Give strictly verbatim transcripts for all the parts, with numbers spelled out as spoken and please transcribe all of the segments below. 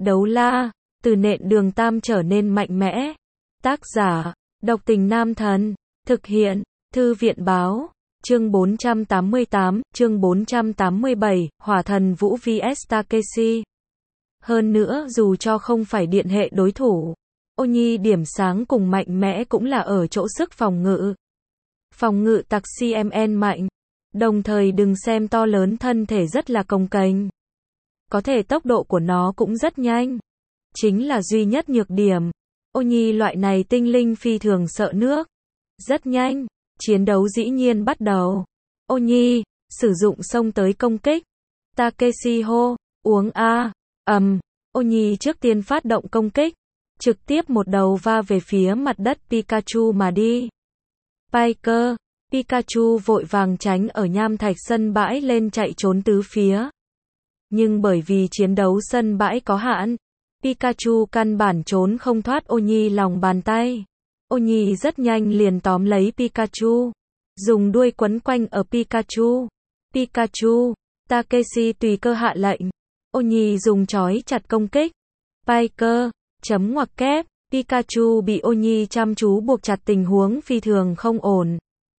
Đấu la, từ nện đường tam trở nên mạnh mẽ. Tác giả, Độc Tình Nam Thần. Thực hiện, Thư viện báo. Chương bốn trăm tám mươi tám, chương bốn trăm tám mươi bảy, Hỏa Thần Vũ vs Takeshi. Hơn nữa dù cho không phải điện hệ đối thủ, Oni điểm sáng cùng mạnh mẽ cũng là ở chỗ sức phòng ngự. Phòng ngự Takeshi mạnh, đồng thời đừng xem to lớn thân thể rất là cồng kềnh. Có thể tốc độ của nó cũng rất nhanh. Chính là duy nhất nhược điểm. Oni loại này tinh linh phi thường sợ nước. Rất nhanh, chiến đấu dĩ nhiên bắt đầu. Oni, sử dụng xông tới công kích. Takeshi hô, uống a, ầm, Oni trước tiên phát động công kích. Trực tiếp một đầu va về phía mặt đất Pikachu mà đi. Piker, Pikachu vội vàng tránh ở nham thạch sân bãi lên chạy trốn tứ phía. Nhưng bởi vì chiến đấu sân bãi có hạn, Pikachu căn bản trốn không thoát Oni lòng bàn tay. Oni rất nhanh liền tóm lấy Pikachu, dùng đuôi quấn quanh ở Pikachu. Pikachu, Takeshi tùy cơ hạ lệnh. Oni dùng chói chặt công kích. Piker, chấm ngoặc kép, Pikachu bị Oni chăm chú buộc chặt tình huống phi thường không ổn.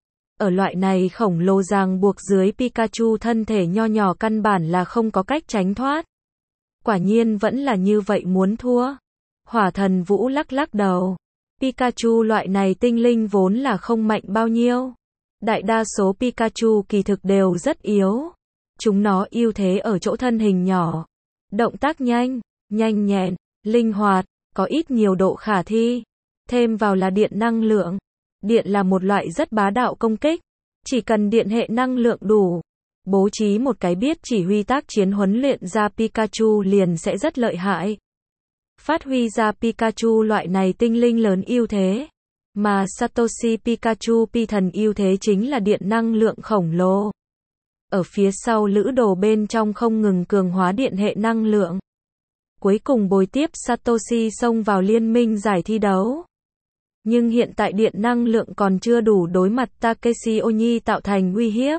Ở loại này khổng lồ ràng buộc dưới Pikachu thân thể nho nhỏ căn bản là không có cách tránh thoát. Quả nhiên vẫn là như vậy muốn thua. Hỏa Thần Vũ lắc lắc đầu. Pikachu loại này tinh linh vốn là không mạnh bao nhiêu. Đại đa số Pikachu kỳ thực đều rất yếu. Chúng nó ưu thế ở chỗ thân hình nhỏ, động tác nhanh, nhanh nhẹn, linh hoạt, có ít nhiều độ khả thi. Thêm vào là điện năng lượng. Điện là một loại rất bá đạo công kích. Chỉ cần điện hệ năng lượng đủ, bố trí một cái biết chỉ huy tác chiến huấn luyện ra Pikachu liền sẽ rất lợi hại. Phát huy ra Pikachu loại này tinh linh lớn ưu thế. Mà Satoshi Pikachu Pi thần ưu thế chính là điện năng lượng khổng lồ. Ở phía sau lữ đồ bên trong không ngừng cường hóa điện hệ năng lượng. Cuối cùng bồi tiếp Satoshi xông vào liên minh giải thi đấu. Nhưng hiện tại điện năng lượng còn chưa đủ đối mặt Takeshi Oni tạo thành uy hiếp.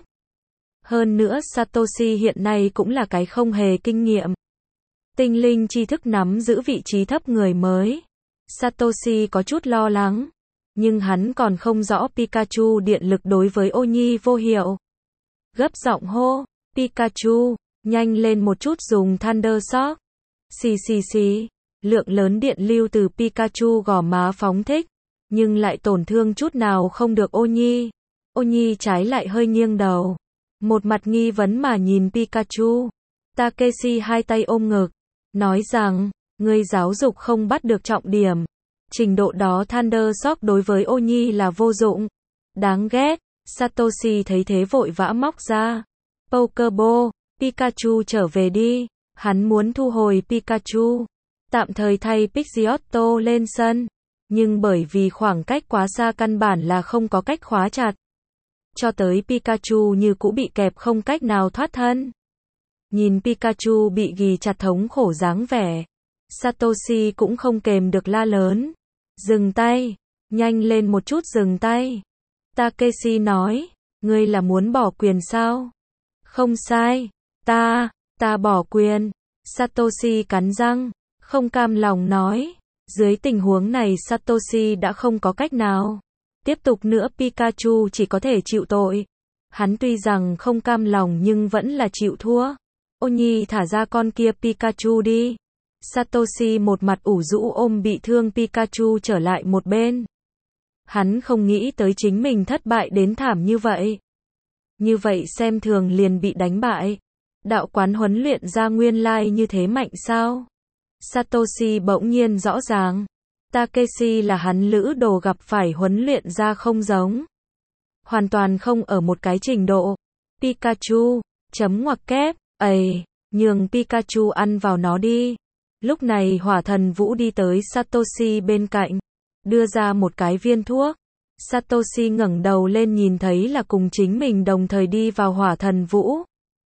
Hơn nữa Satoshi hiện nay cũng là cái không hề kinh nghiệm. Tinh linh tri thức nắm giữ vị trí thấp người mới. Satoshi có chút lo lắng. Nhưng hắn còn không rõ Pikachu điện lực đối với Oni vô hiệu. Gấp giọng hô, Pikachu, nhanh lên một chút dùng Thunder Shock. Xì xì xì, lượng lớn điện lưu từ Pikachu gò má phóng thích. Nhưng lại tổn thương chút nào không được Oni. Oni trái lại hơi nghiêng đầu. Một mặt nghi vấn mà nhìn Pikachu. Takeshi hai tay ôm ngực. Nói rằng, ngươi giáo dục không bắt được trọng điểm. Trình độ đó Thunder Shock đối với Oni là vô dụng. Đáng ghét. Satoshi thấy thế vội vã móc ra Pokeball. Pikachu trở về đi. Hắn muốn thu hồi Pikachu. Tạm thời thay Pidgeotto lên sân. Nhưng bởi vì khoảng cách quá xa căn bản là không có cách khóa chặt. Cho tới Pikachu như cũ bị kẹp không cách nào thoát thân. Nhìn Pikachu bị ghì chặt thống khổ dáng vẻ. Satoshi cũng không kềm được la lớn. Dừng tay. Nhanh lên một chút dừng tay. Takeshi nói. Ngươi là muốn bỏ quyền sao? Không sai. Ta, ta bỏ quyền. Satoshi cắn răng. Không cam lòng nói. Dưới tình huống này Satoshi đã không có cách nào. Tiếp tục nữa Pikachu chỉ có thể chịu tội. Hắn tuy rằng không cam lòng nhưng vẫn là chịu thua. Oni thả ra con kia Pikachu đi. Satoshi một mặt ủ rũ ôm bị thương Pikachu trở lại một bên. Hắn không nghĩ tới chính mình thất bại đến thảm như vậy. Như vậy xem thường liền bị đánh bại. Đạo quán huấn luyện ra nguyên lai như thế mạnh sao? Satoshi bỗng nhiên rõ ràng. Takeshi là hắn lữ đồ gặp phải huấn luyện ra không giống. Hoàn toàn không ở một cái trình độ. Pikachu, chấm ngoặc kép, ầy, nhường Pikachu ăn vào nó đi. Lúc này Hỏa Thần Vũ đi tới Satoshi bên cạnh. Đưa ra một cái viên thuốc. Satoshi ngẩng đầu lên nhìn thấy là cùng chính mình đồng thời đi vào Hỏa Thần Vũ.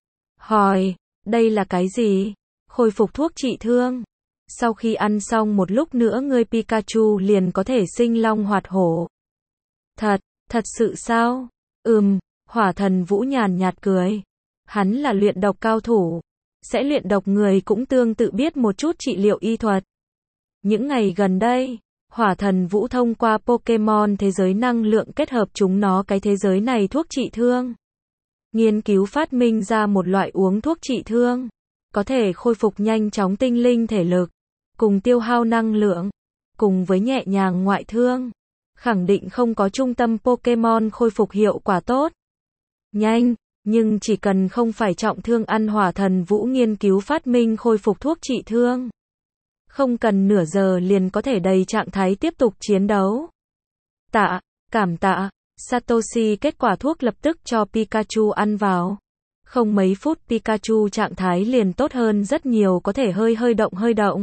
Hỏi, đây là cái gì? Khôi phục thuốc trị thương. Sau khi ăn xong một lúc nữa ngươi Pikachu liền có thể sinh long hoạt hổ. Thật, thật sự sao? Ừm, Hỏa Thần Vũ nhàn nhạt cười. Hắn là luyện độc cao thủ. sẽ luyện độc người cũng tương tự biết một chút trị liệu y thuật. Những ngày gần đây, Hỏa Thần Vũ thông qua Pokemon thế giới năng lượng kết hợp chúng nó cái thế giới này thuốc trị thương. Nghiên cứu phát minh ra một loại uống thuốc trị thương, có thể khôi phục nhanh chóng tinh linh thể lực, cùng tiêu hao năng lượng, cùng với nhẹ nhàng ngoại thương. Khẳng định không có trung tâm Pokemon khôi phục hiệu quả tốt. Nhanh, nhưng chỉ cần không phải trọng thương ăn Hỏa Thần Vũ nghiên cứu phát minh khôi phục thuốc trị thương. Không cần nửa giờ liền có thể đầy trạng thái tiếp tục chiến đấu. Tạ, cảm tạ, Satoshi kết quả thuốc lập tức cho Pikachu ăn vào. Không mấy phút Pikachu trạng thái liền tốt hơn rất nhiều có thể hơi hơi động hơi động.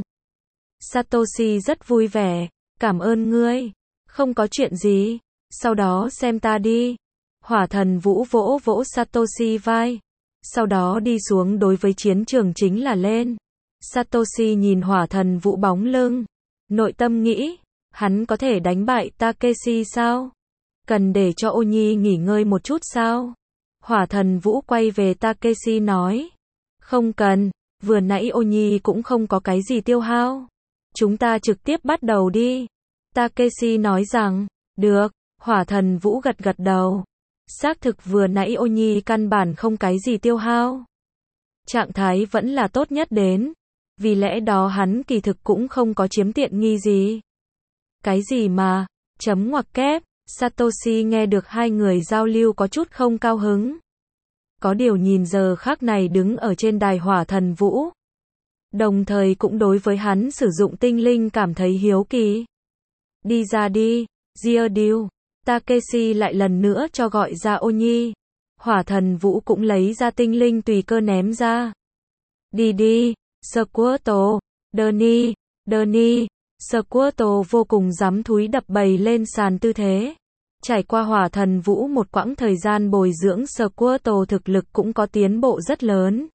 Satoshi rất vui vẻ, cảm ơn ngươi. Không có chuyện gì, sau đó xem ta đi. Hỏa Thần Vũ vỗ vỗ Satoshi vai. Sau đó đi xuống đối với chiến trường chính là lên. Satoshi nhìn Hỏa Thần Vũ bóng lưng. Nội tâm nghĩ, hắn có thể đánh bại Takeshi sao? Cần để cho Oni nghỉ ngơi một chút sao? Hỏa Thần Vũ quay về Takeshi nói. Không cần, vừa nãy Oni cũng không có cái gì tiêu hao. Chúng ta trực tiếp bắt đầu đi. Takeshi nói rằng, được, Hỏa Thần Vũ gật gật đầu. Xác thực vừa nãy Oni căn bản không cái gì tiêu hao. Trạng thái vẫn là tốt nhất đến. Vì lẽ đó hắn kỳ thực cũng không có chiếm tiện nghi gì. Cái gì mà, chấm ngoặc kép, Satoshi nghe được hai người giao lưu có chút không cao hứng. Có điều nhìn giờ khác này đứng ở trên đài Hỏa Thần Vũ. Đồng thời cũng đối với hắn sử dụng tinh linh cảm thấy hiếu kỳ. Đi ra đi, Geodude. Takeshi lại lần nữa cho gọi ra Oni. Hỏa Thần Vũ cũng lấy ra tinh linh tùy cơ ném ra. Đi đi, Squirtle, Durney, Durney. Squirtle vô cùng dám thúi đập bầy lên sàn tư thế. Trải qua Hỏa Thần Vũ một quãng thời gian bồi dưỡng Squirtle thực lực cũng có tiến bộ rất lớn.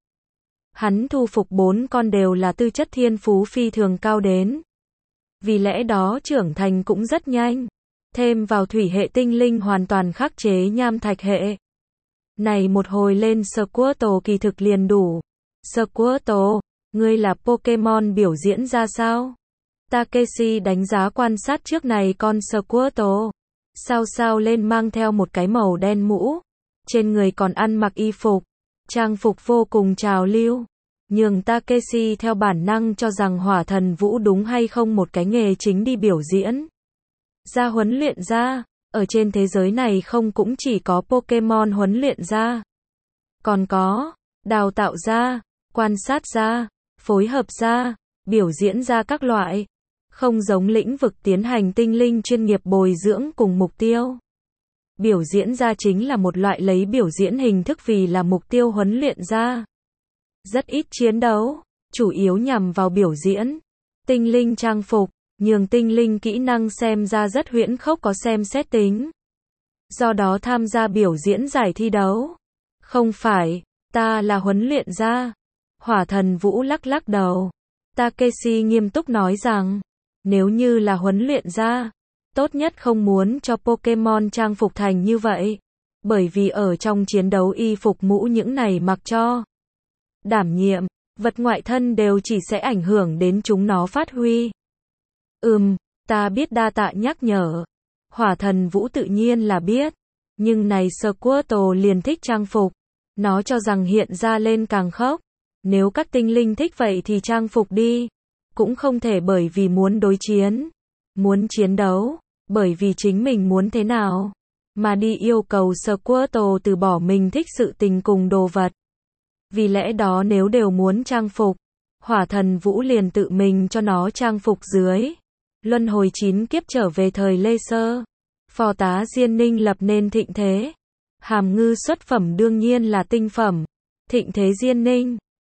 Hắn thu phục bốn con đều là tư chất thiên phú phi thường cao đến. Vì lẽ đó trưởng thành cũng rất nhanh. Thêm vào thủy hệ tinh linh hoàn toàn khắc chế nham thạch hệ. Này một hồi lên Squirtle kỳ thực liền đủ. Squirtle, ngươi là Pokemon biểu diễn ra sao? Takeshi đánh giá quan sát trước này con Squirtle. Sao sao lên mang theo một cái màu đen mũ. Trên người còn ăn mặc y phục. Trang phục vô cùng trào lưu. Nhường Takeshi theo bản năng cho rằng Hỏa Thần Vũ đúng hay không một cái nghề chính đi biểu diễn. Ra huấn luyện ra, ở trên thế giới này không cũng chỉ có Pokemon huấn luyện ra. Còn có, đào tạo ra, quan sát ra, phối hợp ra, biểu diễn ra các loại. Không giống lĩnh vực tiến hành tinh linh chuyên nghiệp bồi dưỡng cùng mục tiêu. Biểu diễn ra chính là một loại lấy biểu diễn hình thức vì là mục tiêu huấn luyện ra. Rất ít chiến đấu, chủ yếu nhằm vào biểu diễn. Tinh linh trang phục, nhường tinh linh kỹ năng xem ra rất huyễn khốc có xem xét tính. Do đó tham gia biểu diễn giải thi đấu. Không phải, ta là huấn luyện ra. Hỏa Thần Vũ lắc lắc đầu. Takeshi nghiêm túc nói rằng, nếu như là huấn luyện ra, tốt nhất không muốn cho Pokemon trang phục thành như vậy. Bởi vì ở trong chiến đấu y phục mũ những này mặc cho đảm nhiệm, vật ngoại thân đều chỉ sẽ ảnh hưởng đến chúng nó phát huy. Ừm, ta biết đa tạ nhắc nhở. Hỏa Thần Vũ tự nhiên là biết. Nhưng này Squirtle liền thích trang phục. Nó cho rằng hiện ra lên càng khốc. Nếu các tinh linh thích vậy thì trang phục đi. Cũng không thể bởi vì muốn đối chiến, muốn chiến đấu, bởi vì chính mình muốn thế nào, mà đi yêu cầu Squirtle từ bỏ mình thích sự tình cùng đồ vật. Vì lẽ đó nếu đều muốn trang phục, Hỏa Thần Vũ liền tự mình cho nó trang phục dưới. Luân hồi chín kiếp trở về thời Lê Sơ. Phò tá Diên Ninh lập nên thịnh thế. Hàm ngư xuất phẩm đương nhiên là tinh phẩm. Thịnh thế Diên Ninh.